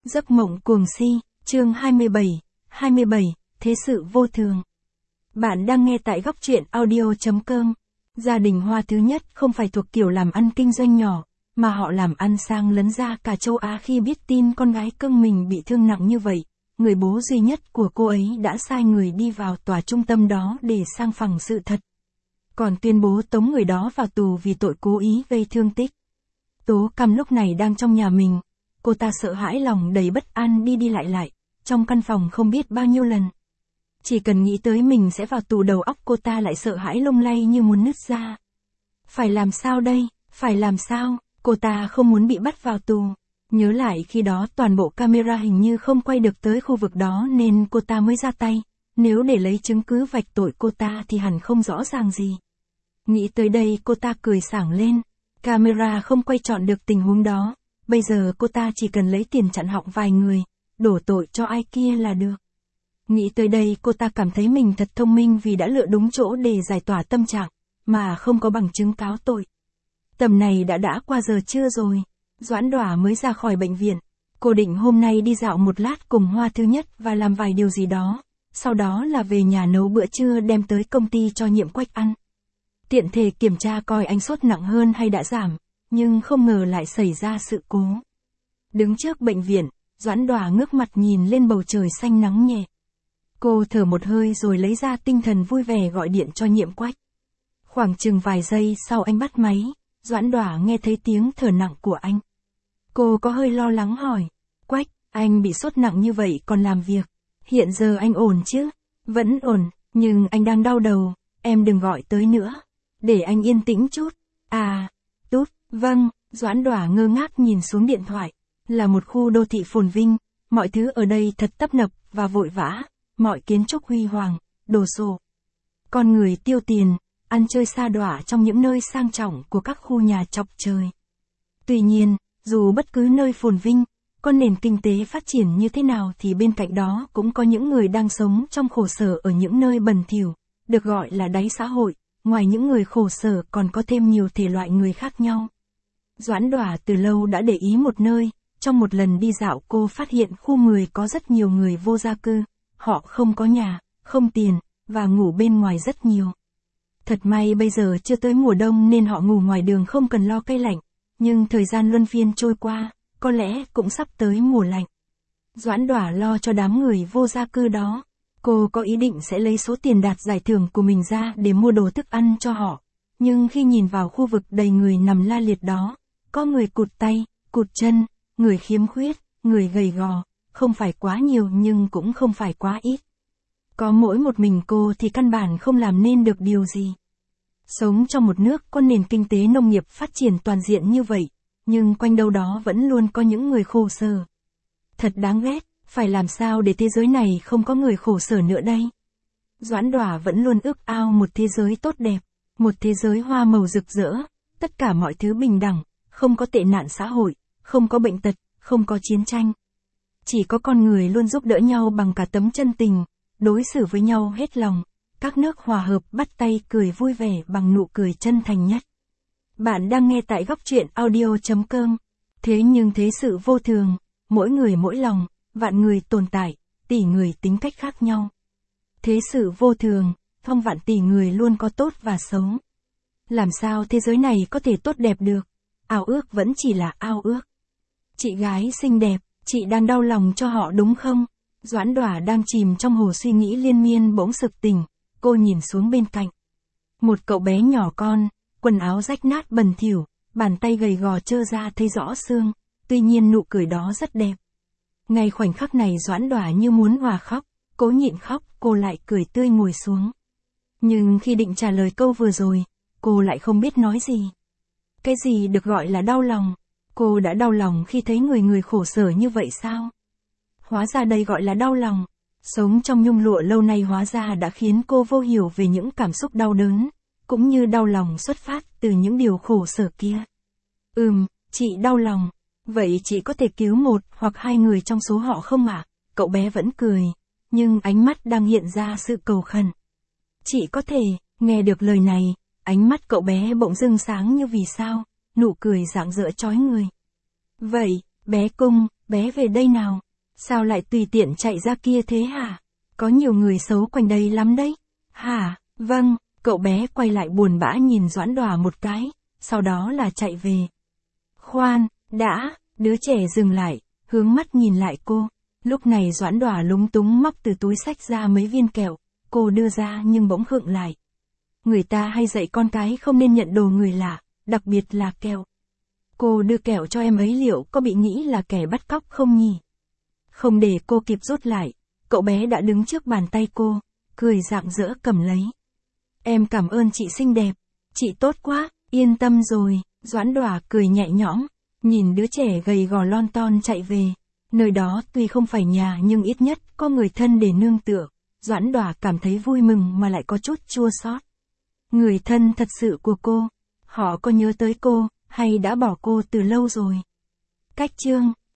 Giấc mộng cuồng si, chương 27, Thế sự vô thường. Bạn đang nghe tại góc truyện audio.com. Gia đình Hoa thứ nhất không phải thuộc kiểu làm ăn kinh doanh nhỏ, mà họ làm ăn sang lấn ra cả châu Á khi biết tin con gái cưng mình bị thương nặng như vậy. Người bố duy nhất của cô ấy đã sai người đi vào tòa trung tâm đó để sang phẳng sự thật. Còn tuyên bố tống người đó vào tù vì tội cố ý gây thương tích. Tố Cam lúc này đang trong nhà mình. Cô ta sợ hãi lòng đầy bất an đi lại, trong căn phòng không biết bao nhiêu lần. Chỉ cần nghĩ tới mình sẽ vào tù đầu óc cô ta lại sợ hãi lung lay như muốn nứt ra. Phải làm sao đây, phải làm sao, cô ta không muốn bị bắt vào tù. Nhớ lại khi đó toàn bộ camera hình như không quay được tới khu vực đó nên cô ta mới ra tay. Nếu để lấy chứng cứ vạch tội cô ta thì hẳn không rõ ràng gì. Nghĩ tới đây cô ta cười sảng lên. Camera không quay trọn được tình huống đó. Bây giờ cô ta chỉ cần lấy tiền chặn họng vài người, đổ tội cho ai kia là được. Nghĩ tới đây cô ta cảm thấy mình thật thông minh vì đã lựa đúng chỗ để giải tỏa tâm trạng, mà không có bằng chứng cáo tội. Tầm này đã qua giờ trưa rồi. Doãn Đỏa mới ra khỏi bệnh viện. Cô định hôm nay đi dạo một lát cùng Hoa thứ nhất và làm vài điều gì đó. Sau đó là về nhà nấu bữa trưa đem tới công ty cho Nhiệm Quách ăn. Tiện thể kiểm tra coi anh sốt nặng hơn hay đã giảm. Nhưng không ngờ lại xảy ra sự cố. Đứng trước bệnh viện, Doãn Đỏa ngước mặt nhìn lên bầu trời xanh nắng nhẹ. Cô thở một hơi rồi lấy ra tinh thần vui vẻ gọi điện cho Nhiệm Quách. Khoảng chừng vài giây sau anh bắt máy, Doãn Đỏa nghe thấy tiếng thở nặng của anh. Cô có hơi lo lắng hỏi, Quách, anh bị sốt nặng như vậy còn làm việc, hiện giờ anh ổn chứ? Vẫn ổn, nhưng anh đang đau đầu, em đừng gọi tới nữa, để anh yên tĩnh chút. À, tốt. Vâng, Doãn Đỏa ngơ ngác nhìn xuống điện thoại. Là một khu đô thị phồn vinh, mọi thứ ở đây thật tấp nập và vội vã, mọi kiến trúc huy hoàng, đồ sộ. Con người tiêu tiền, ăn chơi sa đọa trong những nơi sang trọng của các khu nhà chọc trời. Tuy nhiên, dù bất cứ nơi phồn vinh, có nền kinh tế phát triển như thế nào thì bên cạnh đó cũng có những người đang sống trong khổ sở ở những nơi bẩn thỉu, được gọi là đáy xã hội. Ngoài những người khổ sở còn có thêm nhiều thể loại người khác nhau. Doãn Đỏa từ lâu đã để ý một nơi, trong một lần đi dạo cô phát hiện khu 10 có rất nhiều người vô gia cư, họ không có nhà, không tiền, và ngủ bên ngoài rất nhiều. Thật may bây giờ chưa tới mùa đông nên họ ngủ ngoài đường không cần lo cây lạnh, nhưng thời gian luân phiên trôi qua, có lẽ cũng sắp tới mùa lạnh. Doãn Đỏa lo cho đám người vô gia cư đó, cô có ý định sẽ lấy số tiền đạt giải thưởng của mình ra để mua đồ thức ăn cho họ, nhưng khi nhìn vào khu vực đầy người nằm la liệt đó, có người cụt tay, cụt chân, người khiếm khuyết, người gầy gò, không phải quá nhiều nhưng cũng không phải quá ít. Có mỗi một mình cô thì căn bản không làm nên được điều gì. Sống trong một nước có nền kinh tế nông nghiệp phát triển toàn diện như vậy, nhưng quanh đâu đó vẫn luôn có những người khổ sở. Thật đáng ghét, phải làm sao để thế giới này không có người khổ sở nữa đây? Doãn Đỏa vẫn luôn ước ao một thế giới tốt đẹp, một thế giới hoa màu rực rỡ, tất cả mọi thứ bình đẳng. Không có tệ nạn xã hội, không có bệnh tật, không có chiến tranh. Chỉ có con người luôn giúp đỡ nhau bằng cả tấm chân tình, đối xử với nhau hết lòng, các nước hòa hợp bắt tay cười vui vẻ bằng nụ cười chân thành nhất. Bạn đang nghe tại góc truyện audio.com. Thế nhưng thế sự vô thường, mỗi người mỗi lòng, vạn người tồn tại, tỷ người tính cách khác nhau. Thế sự vô thường, phong vạn tỷ người luôn có tốt và xấu. Làm sao thế giới này có thể tốt đẹp được? Ao ước vẫn chỉ là ao ước. Chị gái xinh đẹp, chị đang đau lòng cho họ đúng không? Doãn Đỏa đang chìm trong hồ suy nghĩ liên miên bỗng sực tỉnh, cô nhìn xuống bên cạnh. Một cậu bé nhỏ con, quần áo rách nát bẩn thỉu, bàn tay gầy gò trơ ra thấy rõ xương, tuy nhiên nụ cười đó rất đẹp. Ngay khoảnh khắc này Doãn Đỏa như muốn hòa khóc, cố nhịn khóc, cô lại cười tươi ngồi xuống. Nhưng khi định trả lời câu vừa rồi, cô lại không biết nói gì. Cái gì được gọi là đau lòng? Cô đã đau lòng khi thấy người khổ sở như vậy sao? Hóa ra đây gọi là đau lòng. Sống trong nhung lụa lâu nay hóa ra đã khiến cô vô hiểu về những cảm xúc đau đớn, cũng như đau lòng xuất phát từ những điều khổ sở kia. Chị đau lòng. Vậy chị có thể cứu một hoặc hai người trong số họ không ạ? Cậu bé vẫn cười, nhưng ánh mắt đang hiện ra sự cầu khẩn. Chị có thể, nghe được lời này. Ánh mắt cậu bé bỗng dưng sáng như vì sao, nụ cười rạng rỡ chói người. Vậy, bé Cung, bé về đây nào. Sao lại tùy tiện chạy ra kia thế hả? Có nhiều người xấu quanh đây lắm đấy. Hả, vâng, cậu bé quay lại buồn bã nhìn Doãn Đòa một cái, sau đó là chạy về. Khoan, đã, đứa trẻ dừng lại, hướng mắt nhìn lại cô. Lúc này Doãn Đòa lúng túng móc từ túi xách ra mấy viên kẹo, cô đưa ra nhưng bỗng khựng lại. Người ta hay dạy con cái không nên nhận đồ người lạ, đặc biệt là kẹo. Cô đưa kẹo cho em ấy liệu có bị nghĩ là kẻ bắt cóc không nhỉ? Không để cô kịp rút lại, cậu bé đã đứng trước bàn tay cô, cười rạng rỡ cầm lấy. Em cảm ơn chị xinh đẹp, chị tốt quá, yên tâm rồi, Doãn Đòa cười nhẹ nhõm, nhìn đứa trẻ gầy gò lon ton chạy về. Nơi đó tuy không phải nhà nhưng ít nhất có người thân để nương tựa, Doãn Đòa cảm thấy vui mừng mà lại có chút chua xót. Người thân thật sự của cô, họ có nhớ tới cô, hay đã bỏ cô từ lâu rồi? Cách chương